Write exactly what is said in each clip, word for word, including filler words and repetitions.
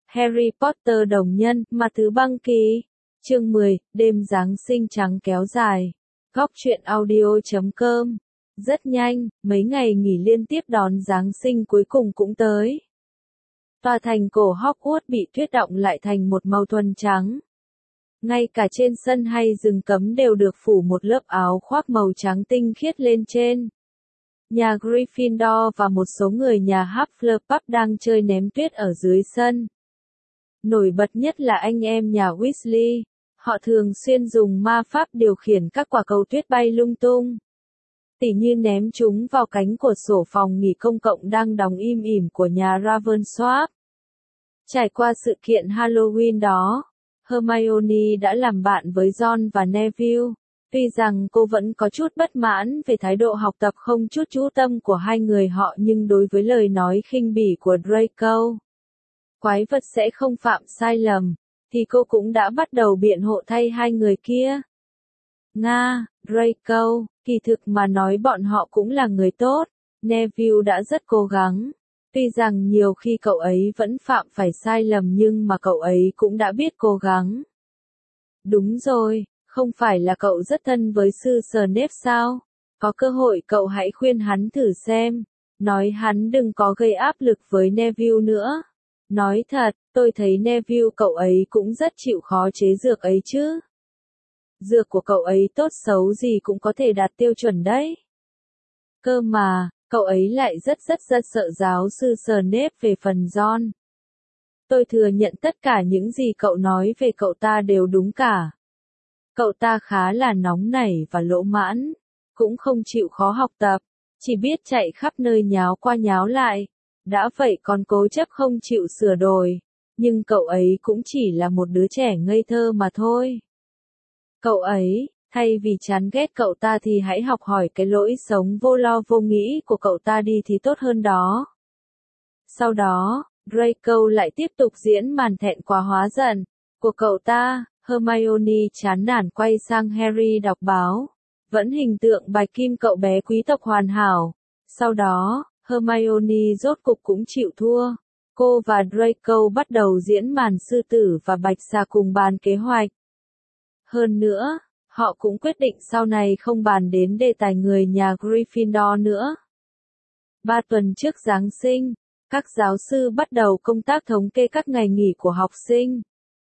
Harry Potter đồng nhân, mà thứ băng kỳ. Chương mười, đêm Giáng sinh trắng kéo dài. Góc truyện audio chấm com. Rất nhanh, mấy ngày nghỉ liên tiếp đón Giáng sinh cuối cùng cũng tới. Tòa thành cổ Hogwarts bị tuyết đọng lại thành một màu thuần trắng. Ngay cả trên sân hay rừng cấm đều được phủ một lớp áo khoác màu trắng tinh khiết lên trên. Nhà Gryffindor và một số người nhà Hufflepuff đang chơi ném tuyết ở dưới sân. Nổi bật nhất là anh em nhà Weasley, họ thường xuyên dùng ma pháp điều khiển các quả cầu tuyết bay lung tung. Tỉ như ném chúng vào cánh cửa sổ phòng nghỉ công cộng đang đóng im ỉm của nhà Ravensworth. Trải qua sự kiện Halloween đó, Hermione đã làm bạn với Ron và Neville. Tuy rằng cô vẫn có chút bất mãn về thái độ học tập không chút chú tâm của hai người họ, nhưng đối với lời nói khinh bỉ của Draco, quái vật sẽ không phạm sai lầm, thì cô cũng đã bắt đầu biện hộ thay hai người kia. Nga, Draco, kỳ thực mà nói bọn họ cũng là người tốt. Neville đã rất cố gắng. Tuy rằng nhiều khi cậu ấy vẫn phạm phải sai lầm nhưng mà cậu ấy cũng đã biết cố gắng. Đúng rồi, không phải là cậu rất thân với sư Snape sao? Có cơ hội cậu hãy khuyên hắn thử xem. Nói hắn đừng có gây áp lực với Neville nữa. Nói thật, tôi thấy Neville cậu ấy cũng rất chịu khó chế dược ấy chứ. Dược của cậu ấy tốt xấu gì cũng có thể đạt tiêu chuẩn đấy. Cơ mà, cậu ấy lại rất rất rất sợ giáo sư Snape về phần Ron. Tôi thừa nhận tất cả những gì cậu nói về cậu ta đều đúng cả. Cậu ta khá là nóng nảy và lỗ mãn, cũng không chịu khó học tập, chỉ biết chạy khắp nơi nháo qua nháo lại. Đã vậy còn cố chấp không chịu sửa đổi, nhưng cậu ấy cũng chỉ là một đứa trẻ ngây thơ mà thôi. Cậu ấy, thay vì chán ghét cậu ta thì hãy học hỏi cái lỗi sống vô lo vô nghĩ của cậu ta đi thì tốt hơn đó. Sau đó, Draco lại tiếp tục diễn màn thẹn quá hóa giận của cậu ta. Hermione chán nản quay sang Harry đọc báo. Vẫn hình tượng bạch kim cậu bé quý tộc hoàn hảo. Sau đó, Hermione rốt cục cũng chịu thua. Cô và Draco bắt đầu diễn màn sư tử và bạch xà cùng bàn kế hoạch. Hơn nữa, họ cũng quyết định sau này không bàn đến đề tài người nhà Gryffindor nữa. Ba tuần trước Giáng sinh, các giáo sư bắt đầu công tác thống kê các ngày nghỉ của học sinh.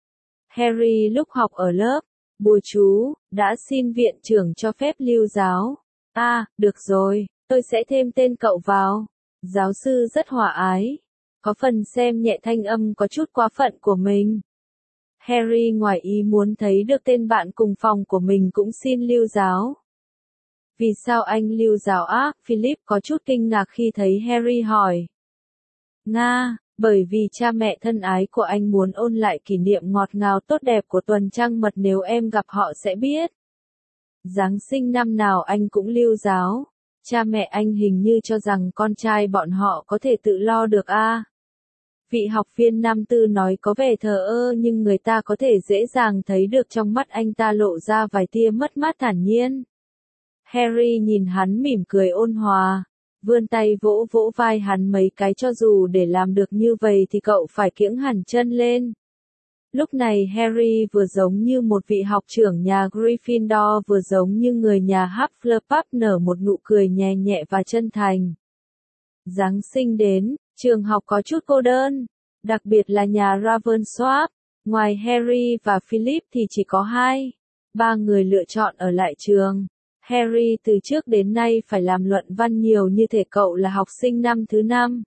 Harry lúc học ở lớp, bùa chú, đã xin viện trưởng cho phép lưu giáo. À, được rồi, tôi sẽ thêm tên cậu vào. Giáo sư rất hòa ái. Có phần xem nhẹ thanh âm có chút quá phận của mình. Harry ngoài ý muốn thấy được tên bạn cùng phòng của mình cũng xin lưu giáo. Vì sao anh lưu giáo á? Philip có chút kinh ngạc khi thấy Harry hỏi. Nga, bởi vì cha mẹ thân ái của anh muốn ôn lại kỷ niệm ngọt ngào tốt đẹp của tuần trăng mật, nếu em gặp họ sẽ biết. Giáng sinh năm nào anh cũng lưu giáo. Cha mẹ anh hình như cho rằng con trai bọn họ có thể tự lo được a. À. Vị học viên năm tư nói có vẻ thờ ơ nhưng người ta có thể dễ dàng thấy được trong mắt anh ta lộ ra vài tia mất mát thản nhiên. Harry nhìn hắn mỉm cười ôn hòa, vươn tay vỗ vỗ vai hắn mấy cái, cho dù để làm được như vậy thì cậu phải kiễng hẳn chân lên. Lúc này Harry vừa giống như một vị học trưởng nhà Gryffindor vừa giống như người nhà Hufflepuff, nở một nụ cười nhẹ nhẹ và chân thành. Giáng sinh đến, trường học có chút cô đơn, đặc biệt là nhà Ravensworth. Ngoài Harry và Philip thì chỉ có hai, ba người lựa chọn ở lại trường. Harry từ trước đến nay phải làm luận văn nhiều như thể cậu là học sinh năm thứ năm.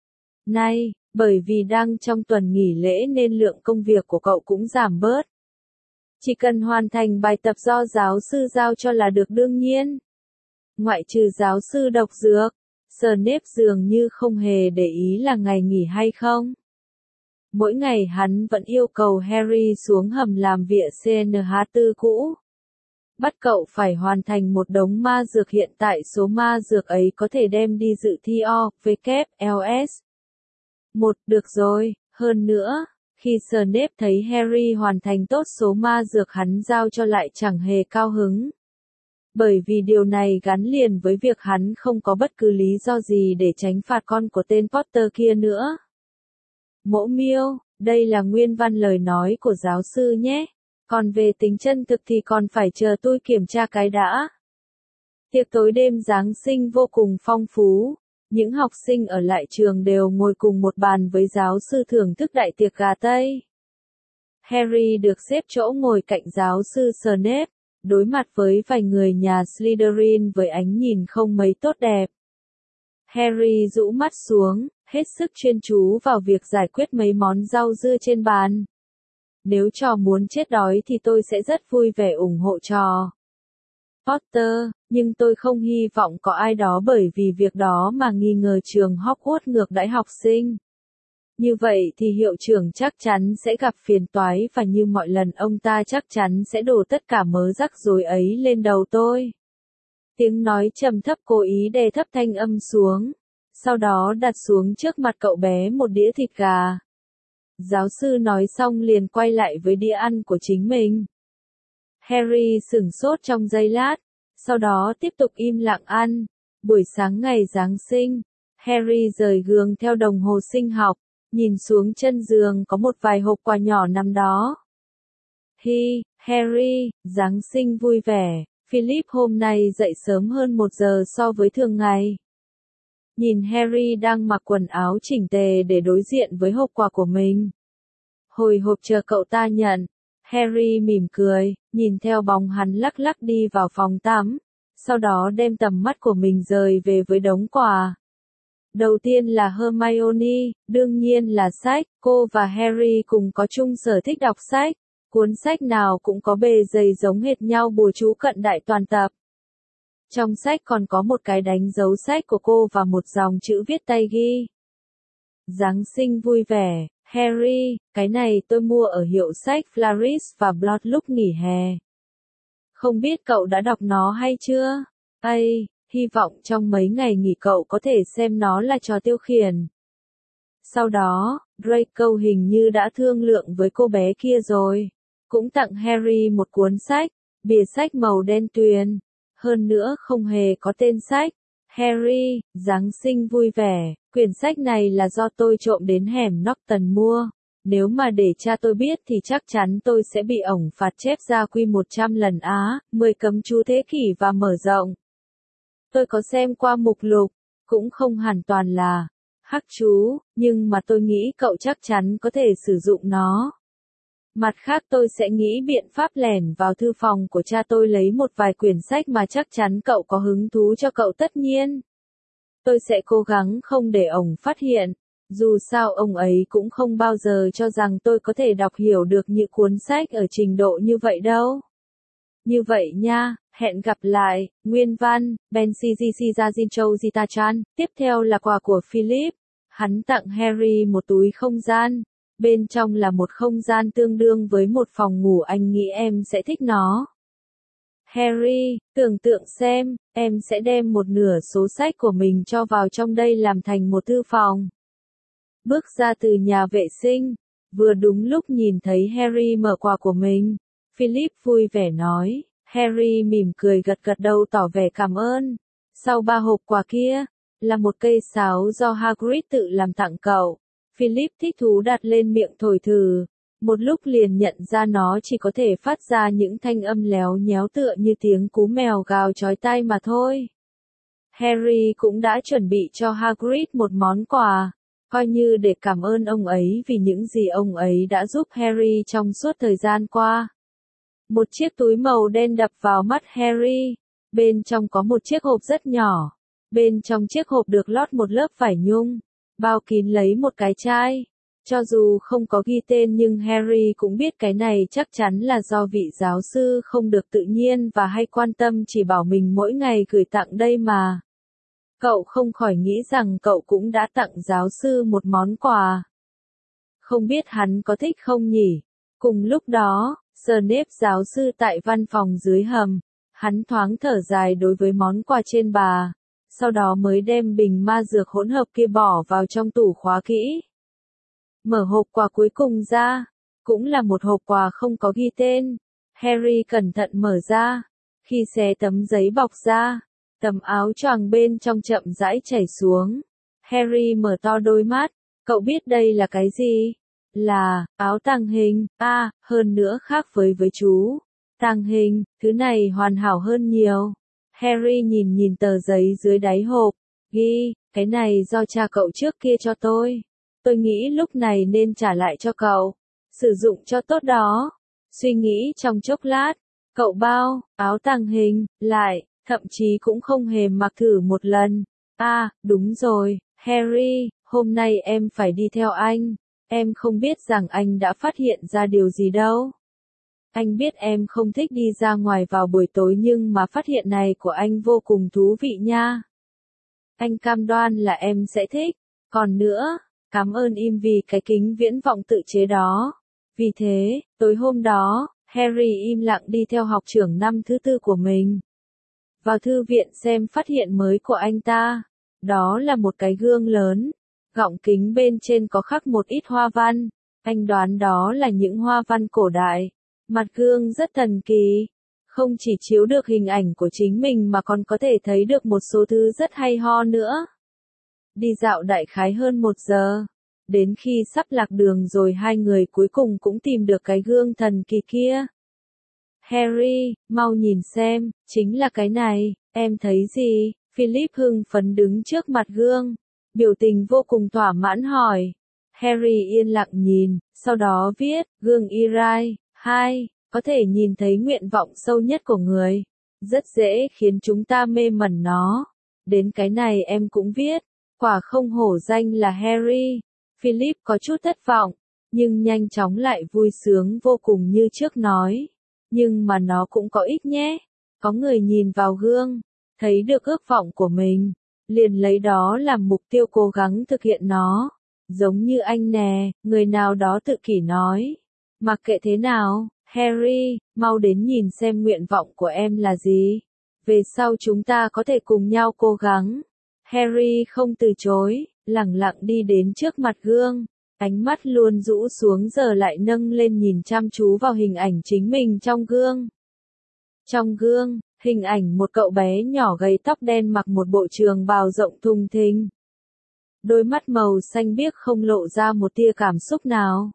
Nay, bởi vì đang trong tuần nghỉ lễ nên lượng công việc của cậu cũng giảm bớt. Chỉ cần hoàn thành bài tập do giáo sư giao cho là được đương nhiên. Ngoại trừ giáo sư độc dược, Snape dường như không hề để ý là ngày nghỉ hay không. Mỗi ngày hắn vẫn yêu cầu Harry xuống hầm làm việc C N H bốn cũ. Bắt cậu phải hoàn thành một đống ma dược, hiện tại số ma dược ấy có thể đem đi dự thi O W L S. Một, được rồi, hơn nữa, khi Snape thấy Harry hoàn thành tốt số ma dược hắn giao cho lại chẳng hề cao hứng. Bởi vì điều này gắn liền với việc hắn không có bất cứ lý do gì để tránh phạt con của tên Potter kia nữa. Mỗ miêu, Đây là nguyên văn lời nói của giáo sư nhé. Còn về tính chân thực thì còn phải chờ tôi kiểm tra cái đã. Tiệc tối đêm Giáng sinh vô cùng phong phú. Những học sinh ở lại trường đều ngồi cùng một bàn với giáo sư thưởng thức đại tiệc gà Tây. Harry được xếp chỗ ngồi cạnh giáo sư Snape, đối mặt với vài người nhà Slytherin với ánh nhìn không mấy tốt đẹp. Harry rũ mắt xuống, hết sức chuyên chú vào việc giải quyết mấy món rau dưa trên bàn. Nếu trò muốn chết đói thì tôi sẽ rất vui vẻ ủng hộ trò Potter, nhưng tôi không hy vọng có ai đó bởi vì việc đó mà nghi ngờ trường Hogwarts ngược đãi học sinh. Như vậy thì hiệu trưởng chắc chắn sẽ gặp phiền toái và như mọi lần ông ta chắc chắn sẽ đổ tất cả mớ rắc rối ấy lên đầu tôi. Tiếng nói trầm thấp cố ý đè thấp thanh âm xuống, sau đó đặt xuống trước mặt cậu bé một đĩa thịt gà. Giáo sư nói xong liền quay lại với đĩa ăn của chính mình. Harry sửng sốt trong giây lát, sau đó tiếp tục im lặng ăn. Buổi sáng ngày Giáng sinh, Harry rời giường theo đồng hồ sinh học, nhìn xuống chân giường có một vài hộp quà nhỏ nằm đó. Hi, Harry, Giáng sinh vui vẻ, Philip hôm nay dậy sớm hơn một giờ so với thường ngày. Nhìn Harry đang mặc quần áo chỉnh tề để đối diện với hộp quà của mình. Hồi hộp chờ cậu ta nhận, Harry mỉm cười, nhìn theo bóng hắn lắc lắc đi vào phòng tắm, sau đó đem tầm mắt của mình rời về với đống quà. Đầu tiên là Hermione, đương nhiên là sách, cô và Harry cùng có chung sở thích đọc sách, cuốn sách nào cũng có bề dày giống hệt nhau bùa chú cận đại toàn tập. Trong sách còn có một cái đánh dấu sách của cô và một dòng chữ viết tay ghi. Giáng sinh vui vẻ, Harry, cái này tôi mua ở hiệu sách Flaris và Blot lúc nghỉ hè. Không biết cậu đã đọc nó hay chưa? Ây, hy vọng trong mấy ngày nghỉ cậu có thể xem nó là trò tiêu khiển. Sau đó, Draco hình như đã thương lượng với cô bé kia rồi. Cũng tặng Harry một cuốn sách, bìa sách màu đen tuyền. Hơn nữa không hề có tên sách. Harry, Giáng sinh vui vẻ, quyển sách này là do tôi trộm đến hẻm Norton mua. Nếu mà để cha tôi biết thì chắc chắn tôi sẽ bị ổng phạt chép gia quy một trăm lần á, mười cấm chú thế kỷ và mở rộng. Tôi có xem qua mục lục, cũng không hẳn toàn là hắc chú, nhưng mà tôi nghĩ cậu chắc chắn có thể sử dụng nó. Mặt khác tôi sẽ nghĩ biện pháp lẻn vào thư phòng của cha tôi lấy một vài quyển sách mà chắc chắn cậu có hứng thú cho cậu tất nhiên. Tôi sẽ cố gắng không để ổng phát hiện, dù sao ông ấy cũng không bao giờ cho rằng tôi có thể đọc hiểu được những cuốn sách ở trình độ như vậy đâu. Như vậy nha, hẹn gặp lại, nguyên văn, Ben Sizizizazin Châu Zitachan, tiếp theo là quà của Philip. Hắn tặng Harry một túi không gian. Bên trong là một không gian tương đương với một phòng ngủ, anh nghĩ em sẽ thích nó. Harry, tưởng tượng xem, em sẽ đem một nửa số sách của mình cho vào trong đây làm thành một thư phòng. Bước ra từ nhà vệ sinh, vừa đúng lúc nhìn thấy Harry mở quà của mình. Philip vui vẻ nói, Harry mỉm cười gật gật đầu tỏ vẻ cảm ơn. Sau ba hộp quà kia, là một cây sáo do Hagrid tự làm tặng cậu. Philip thích thú đặt lên miệng thổi thử, một lúc liền nhận ra nó chỉ có thể phát ra những thanh âm léo nhéo tựa như tiếng cú mèo gào chói tai mà thôi. Harry cũng đã chuẩn bị cho Hagrid một món quà, coi như để cảm ơn ông ấy vì những gì ông ấy đã giúp Harry trong suốt thời gian qua. Một chiếc túi màu đen đập vào mắt Harry, bên trong có một chiếc hộp rất nhỏ, bên trong chiếc hộp được lót một lớp vải nhung. Bao kín lấy một cái chai. Cho dù không có ghi tên nhưng Harry cũng biết cái này chắc chắn là do vị giáo sư không được tự nhiên và hay quan tâm chỉ bảo mình mỗi ngày gửi tặng đây mà. Cậu không khỏi nghĩ rằng cậu cũng đã tặng giáo sư một món quà. Không biết hắn có thích không nhỉ? Cùng lúc đó, Snape giáo sư tại văn phòng dưới hầm. Hắn thoáng thở dài đối với món quà trên bà. Sau đó mới đem bình ma dược hỗn hợp kia bỏ vào trong tủ khóa kỹ. Mở hộp quà cuối cùng ra, cũng là một hộp quà không có ghi tên. Harry cẩn thận mở ra, khi xé tấm giấy bọc ra, tấm áo choàng bên trong chậm rãi chảy xuống. Harry mở to đôi mắt, cậu biết đây là cái gì? Là, áo tàng hình, a à, hơn nữa khác với với chú. Tàng hình, thứ này hoàn hảo hơn nhiều. Harry nhìn nhìn tờ giấy dưới đáy hộp, ghi, cái này do cha cậu trước kia cho tôi. Tôi nghĩ lúc này nên trả lại cho cậu. Sử dụng cho tốt đó. Suy nghĩ trong chốc lát, cậu bao, áo tàng hình, lại, thậm chí cũng không hề mặc thử một lần. À, đúng rồi, Harry, hôm nay em phải đi theo anh. Em không biết rằng anh đã phát hiện ra điều gì đâu. Anh biết em không thích đi ra ngoài vào buổi tối nhưng mà phát hiện này của anh vô cùng thú vị nha. Anh cam đoan là em sẽ thích. Còn nữa, cảm ơn im vì cái kính viễn vọng tự chế đó. Vì thế, tối hôm đó, Harry im lặng đi theo học trưởng năm thứ tư của mình. Vào thư viện xem phát hiện mới của anh ta. Đó là một cái gương lớn. Gọng kính bên trên có khắc một ít hoa văn. Anh đoán đó là những hoa văn cổ đại. Mặt gương rất thần kỳ. Không chỉ chiếu được hình ảnh của chính mình mà còn có thể thấy được một số thứ rất hay ho nữa. Đi dạo đại khái hơn một giờ. Đến khi sắp lạc đường rồi hai người cuối cùng cũng tìm được cái gương thần kỳ kia. Harry, mau nhìn xem, chính là cái này, em thấy gì? Philip hưng phấn đứng trước mặt gương. Biểu tình vô cùng thỏa mãn hỏi. Harry yên lặng nhìn, sau đó viết, gương Irai, hai, có thể nhìn thấy nguyện vọng sâu nhất của người. Rất dễ khiến chúng ta mê mẩn nó. Đến cái này em cũng viết, quả không hổ danh là Harry. Philip có chút thất vọng, nhưng nhanh chóng lại vui sướng vô cùng như trước nói. Nhưng mà nó cũng có ích nhé. Có người nhìn vào gương, thấy được ước vọng của mình, liền lấy đó làm mục tiêu cố gắng thực hiện nó. Giống như anh nè, người nào đó tự kỷ nói. Mặc kệ thế nào, Harry, mau đến nhìn xem nguyện vọng của em là gì. Về sau chúng ta có thể cùng nhau cố gắng. Harry không từ chối, lẳng lặng đi đến trước mặt gương. Ánh mắt luôn rũ xuống giờ lại nâng lên nhìn chăm chú vào hình ảnh chính mình trong gương. Trong gương, hình ảnh một cậu bé nhỏ gầy tóc đen mặc một bộ trường bào rộng thùng thình. Đôi mắt màu xanh biếc không lộ ra một tia cảm xúc nào.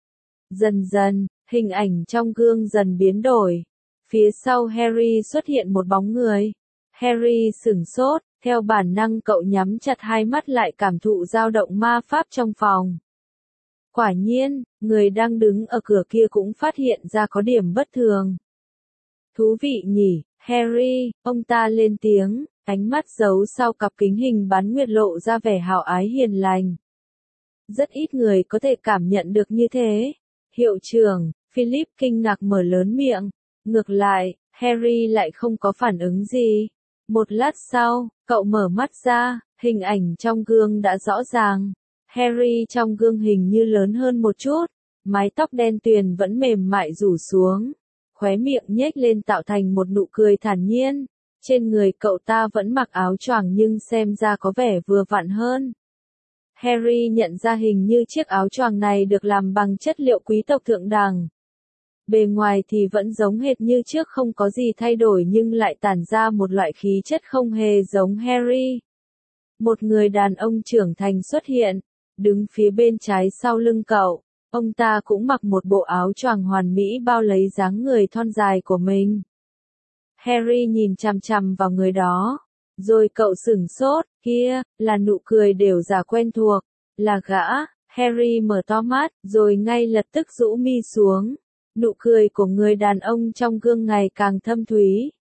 Dần dần, hình ảnh trong gương dần biến đổi. Phía sau Harry xuất hiện một bóng người. Harry sửng sốt, theo bản năng cậu nhắm chặt hai mắt lại cảm thụ dao động ma pháp trong phòng. Quả nhiên, người đang đứng ở cửa kia cũng phát hiện ra có điểm bất thường. Thú vị nhỉ, Harry, ông ta lên tiếng, ánh mắt giấu sau cặp kính hình bán nguyệt lộ ra vẻ hào ái hiền lành. Rất ít người có thể cảm nhận được như thế. Hiệu trưởng, Philip kinh ngạc mở lớn miệng. Ngược lại, Harry lại không có phản ứng gì. Một lát sau, cậu mở mắt ra, hình ảnh trong gương đã rõ ràng. Harry trong gương hình như lớn hơn một chút, mái tóc đen tuyền vẫn mềm mại rủ xuống, khóe miệng nhếch lên tạo thành một nụ cười thản nhiên. Trên người cậu ta vẫn mặc áo choàng nhưng xem ra có vẻ vừa vặn hơn. Harry nhận ra hình như chiếc áo choàng này được làm bằng chất liệu quý tộc thượng đẳng. Bề ngoài thì vẫn giống hệt như trước không có gì thay đổi nhưng lại tản ra một loại khí chất không hề giống Harry. Một người đàn ông trưởng thành xuất hiện, đứng phía bên trái sau lưng cậu. Ông ta cũng mặc một bộ áo choàng hoàn mỹ bao lấy dáng người thon dài của mình. Harry nhìn chằm chằm vào người đó. Rồi cậu sửng sốt, kia, là nụ cười đều giả quen thuộc. Là gã. Harry mở to mắt, rồi ngay lập tức rũ mi xuống. Nụ cười của người đàn ông trong gương ngày càng thâm thúy.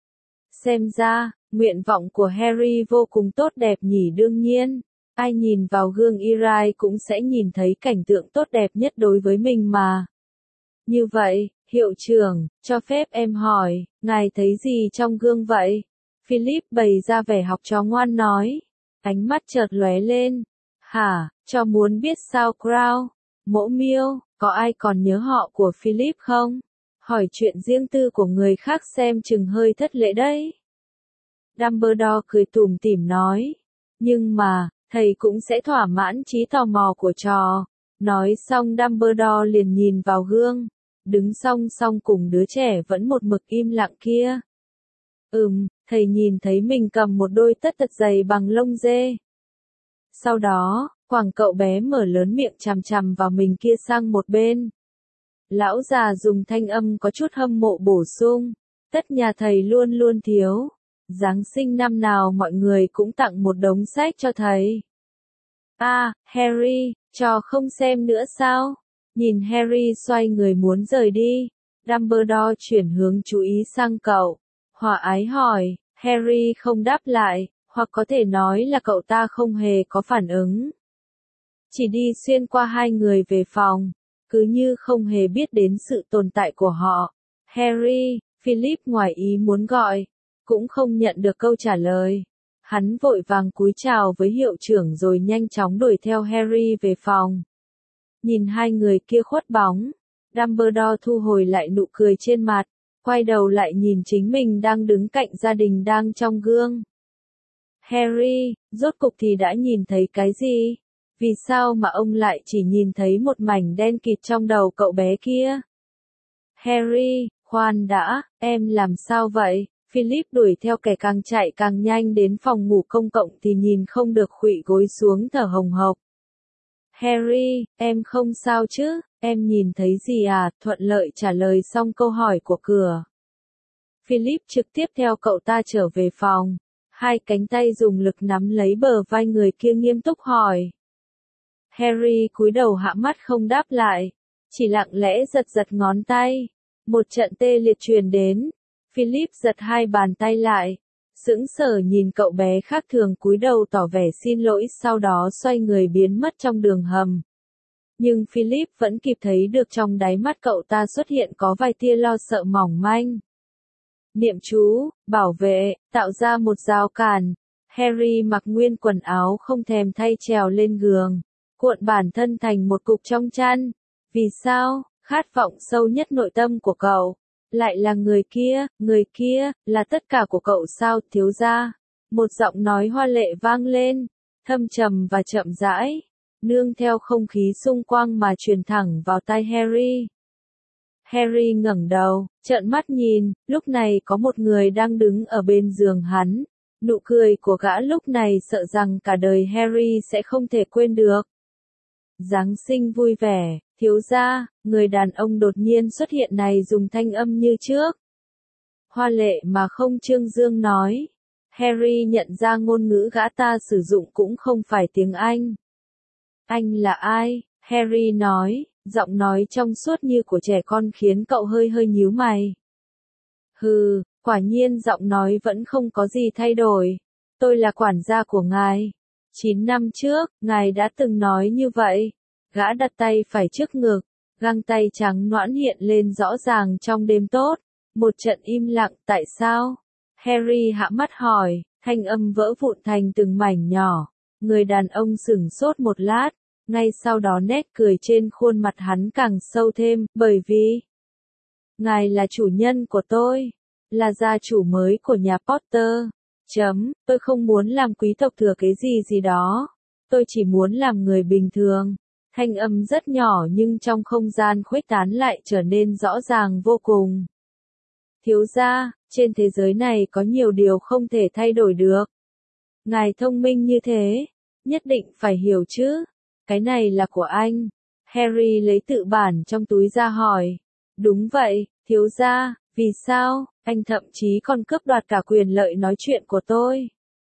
Xem ra, nguyện vọng của Harry vô cùng tốt đẹp nhỉ. Đương nhiên, ai nhìn vào gương Irai cũng sẽ nhìn thấy cảnh tượng tốt đẹp nhất đối với mình mà. Như vậy, hiệu trưởng, cho phép em hỏi, ngài thấy gì trong gương vậy? Philip bày ra vẻ học trò ngoan nói. Ánh mắt chợt lóe lên. Hả, cho muốn biết sao Crow? Mỗ miêu, có ai còn nhớ họ của Philip không? Hỏi chuyện riêng tư của người khác xem chừng hơi thất lễ đấy. Dumbledore cười tủm tỉm nói. Nhưng mà, thầy cũng sẽ thỏa mãn trí tò mò của trò. Nói xong Dumbledore liền nhìn vào gương. Đứng song song cùng đứa trẻ vẫn một mực im lặng kia. Ừm, thầy nhìn thấy mình cầm một đôi tất thật dày bằng lông dê. Sau đó, Quàng cậu bé mở lớn miệng chằm chằm vào mình kia sang một bên. Lão già dùng thanh âm có chút hâm mộ bổ sung. Tất nhà thầy luôn luôn thiếu. Giáng sinh năm nào mọi người cũng tặng một đống sách cho thầy. À, Harry, trò không xem nữa sao? Nhìn Harry xoay người muốn rời đi. Dumbledore chuyển hướng chú ý sang cậu. Hòa ái hỏi, Harry không đáp lại, hoặc có thể nói là cậu ta không hề có phản ứng. Chỉ đi xuyên qua hai người về phòng, cứ như không hề biết đến sự tồn tại của họ. Harry, Philip ngoài ý muốn gọi, cũng không nhận được câu trả lời. Hắn vội vàng cúi chào với hiệu trưởng rồi nhanh chóng đuổi theo Harry về phòng. Nhìn hai người kia khuất bóng, Dumbledore thu hồi lại nụ cười trên mặt, quay đầu lại nhìn chính mình đang đứng cạnh gia đình đang trong gương. Harry, rốt cục thì đã nhìn thấy cái gì? Vì sao mà ông lại chỉ nhìn thấy một mảnh đen kịt trong đầu cậu bé kia? Harry, khoan đã, em làm sao vậy? Philip đuổi theo kẻ càng chạy càng nhanh đến phòng ngủ công cộng thì nhìn không được khuỵu gối xuống thở hồng hộc. Harry, em không sao chứ, em nhìn thấy gì à? Thuận lợi trả lời xong câu hỏi của cửa. Philip trực tiếp theo cậu ta trở về phòng. Hai cánh tay dùng lực nắm lấy bờ vai người kia nghiêm túc hỏi. Harry cúi đầu hạ mắt không đáp lại, chỉ lặng lẽ giật giật ngón tay. Một trận tê liệt truyền đến. Philip giật hai bàn tay lại, sững sờ nhìn cậu bé khác thường cúi đầu tỏ vẻ xin lỗi, sau đó xoay người biến mất trong đường hầm. Nhưng Philip vẫn kịp thấy được trong đáy mắt cậu ta xuất hiện có vài tia lo sợ mỏng manh. Niệm chú, bảo vệ, tạo ra một rào cản. Harry mặc nguyên quần áo không thèm thay trèo lên giường, cuộn bản thân thành một cục trong chăn. Vì sao? Khát vọng sâu nhất nội tâm của cậu lại là người kia, người kia, là tất cả của cậu sao, thiếu gia? Một giọng nói hoa lệ vang lên, thâm trầm và chậm rãi, nương theo không khí xung quanh mà truyền thẳng vào tai Harry. Harry ngẩng đầu, trợn mắt nhìn, lúc này có một người đang đứng ở bên giường hắn. Nụ cười của gã lúc này sợ rằng cả đời Harry sẽ không thể quên được. Giáng sinh vui vẻ, thiếu gia, người đàn ông đột nhiên xuất hiện này dùng thanh âm như trước. Hoa lệ mà không trương dương nói. Harry nhận ra ngôn ngữ gã ta sử dụng cũng không phải tiếng Anh. Anh là ai? Harry nói, giọng nói trong suốt như của trẻ con khiến cậu hơi hơi nhíu mày. Hừ, quả nhiên giọng nói vẫn không có gì thay đổi. Tôi là quản gia của ngài. Chín năm trước, ngài đã từng nói như vậy. Gã đặt tay phải trước ngực, găng tay trắng nõn hiện lên rõ ràng trong đêm tốt. Một trận im lặng, tại sao? Harry hạ mắt hỏi, thanh âm vỡ vụn thành từng mảnh nhỏ. Người đàn ông sửng sốt một lát, ngay sau đó nét cười trên khuôn mặt hắn càng sâu thêm, bởi vì ngài là chủ nhân của tôi, là gia chủ mới của nhà Potter. Chấm, tôi không muốn làm quý tộc thừa kế gì gì đó. Tôi chỉ muốn làm người bình thường. Thanh âm rất nhỏ nhưng trong không gian khuếch tán lại trở nên rõ ràng vô cùng. Thiếu gia, trên thế giới này có nhiều điều không thể thay đổi được. Ngài thông minh như thế, nhất định phải hiểu chứ. Cái này là của anh. Harry lấy tự bản trong túi ra hỏi. Đúng vậy, thiếu gia, vì sao, anh thậm chí còn cướp đoạt cả quyền lợi nói chuyện của tôi.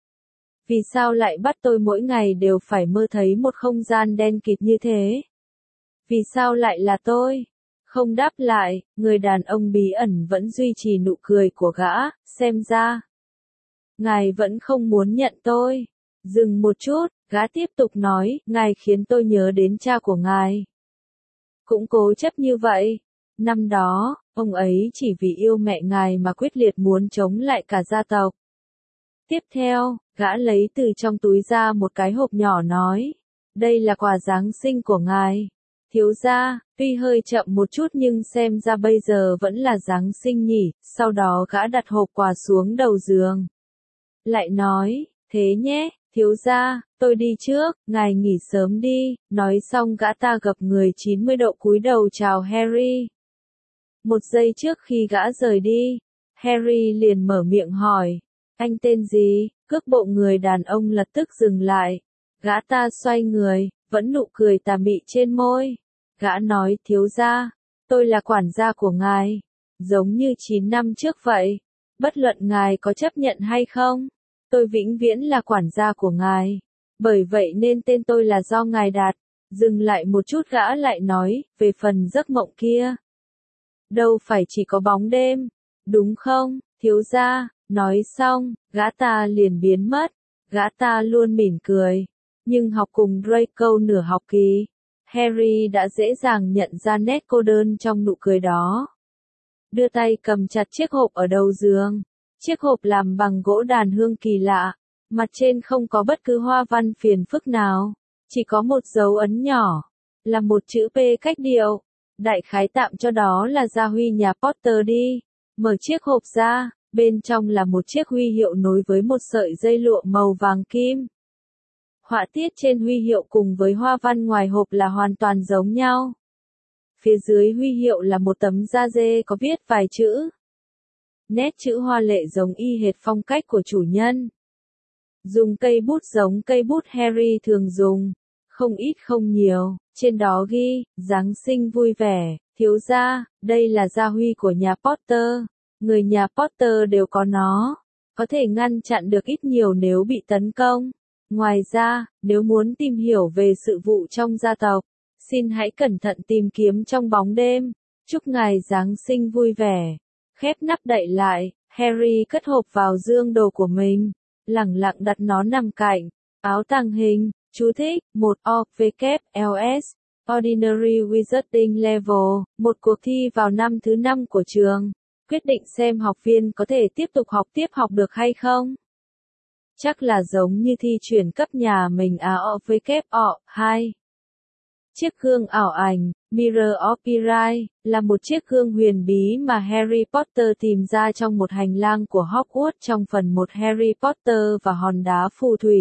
Vì sao lại bắt tôi mỗi ngày đều phải mơ thấy một không gian đen kịt như thế? Vì sao lại là tôi? Không đáp lại, người đàn ông bí ẩn vẫn duy trì nụ cười của gã, xem ra. Ngài vẫn không muốn nhận tôi. Dừng một chút, gã tiếp tục nói, ngài khiến tôi nhớ đến cha của ngài. Cũng cố chấp như vậy. Năm đó, ông ấy chỉ vì yêu mẹ ngài mà quyết liệt muốn chống lại cả gia tộc. Tiếp theo, gã lấy từ trong túi ra một cái hộp nhỏ nói, đây là quà Giáng sinh của ngài. Thiếu gia, tuy hơi chậm một chút nhưng xem ra bây giờ vẫn là Giáng sinh nhỉ. Sau đó gã đặt hộp quà xuống đầu giường. Lại nói, thế nhé, thiếu gia, tôi đi trước, ngài nghỉ sớm đi. Nói xong gã ta gập người chín mươi độ cúi đầu chào Harry. Một giây trước khi gã rời đi, Harry liền mở miệng hỏi, anh tên gì? Cước bộ người đàn ông lập tức dừng lại. Gã ta xoay người, vẫn nụ cười tà mị trên môi. Gã nói, thiếu gia, tôi là quản gia của ngài, giống như chín năm trước vậy. Bất luận ngài có chấp nhận hay không, tôi vĩnh viễn là quản gia của ngài. Bởi vậy nên tên tôi là do ngài đặt. Dừng lại một chút gã lại nói, về phần giấc mộng kia. Đâu phải chỉ có bóng đêm, đúng không, thiếu gia, nói xong, gã ta liền biến mất. Gã ta luôn mỉm cười. Nhưng học cùng Draco nửa học kỳ, Harry đã dễ dàng nhận ra nét cô đơn trong nụ cười đó. Đưa tay cầm chặt chiếc hộp ở đầu giường. Chiếc hộp làm bằng gỗ đàn hương kỳ lạ, mặt trên không có bất cứ hoa văn phiền phức nào, chỉ có một dấu ấn nhỏ, là một chữ P cách điệu. Đại khái tạm cho đó là gia huy nhà Potter đi. Mở chiếc hộp ra, bên trong là một chiếc huy hiệu nối với một sợi dây lụa màu vàng kim. Họa tiết trên huy hiệu cùng với hoa văn ngoài hộp là hoàn toàn giống nhau. Phía dưới huy hiệu là một tấm da dê có viết vài chữ. Nét chữ hoa lệ giống y hệt phong cách của chủ nhân. Dùng cây bút giống cây bút Harry thường dùng, không ít không nhiều, trên đó ghi, Giáng sinh vui vẻ, thiếu gia, đây là gia huy của nhà Potter, người nhà Potter đều có nó, có thể ngăn chặn được ít nhiều nếu bị tấn công. Ngoài ra, nếu muốn tìm hiểu về sự vụ trong gia tộc, xin hãy cẩn thận tìm kiếm trong bóng đêm. Chúc ngài Giáng sinh vui vẻ. Khép nắp đậy lại, Harry cất hộp vào dương đồ của mình, lẳng lặng đặt nó nằm cạnh áo tàng hình. Chú thích: một O W L S Ordinary Wizarding Level, một cuộc thi vào năm thứ năm của trường, quyết định xem học viên có thể tiếp tục học tiếp học được hay không. Chắc là giống như thi chuyển cấp nhà mình à O W O hai. Chiếc gương ảo ảnh, Mirror of Erie, là một chiếc gương huyền bí mà Harry Potter tìm ra trong một hành lang của Hogwarts trong phần một Harry Potter và hòn đá phù thủy.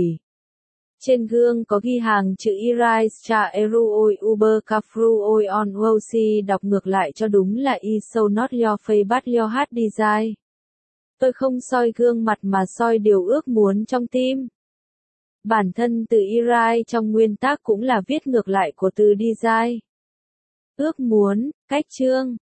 Trên gương có ghi hàng chữ Erie Cha Eruoi Uber Cafruoi on Wosi, đọc ngược lại cho đúng là I so not your face but your heart desire. Tôi không soi gương mặt mà soi điều ước muốn trong tim. Bản thân từ Erie trong nguyên tác cũng là viết ngược lại của từ desire. Ước muốn, cách chương.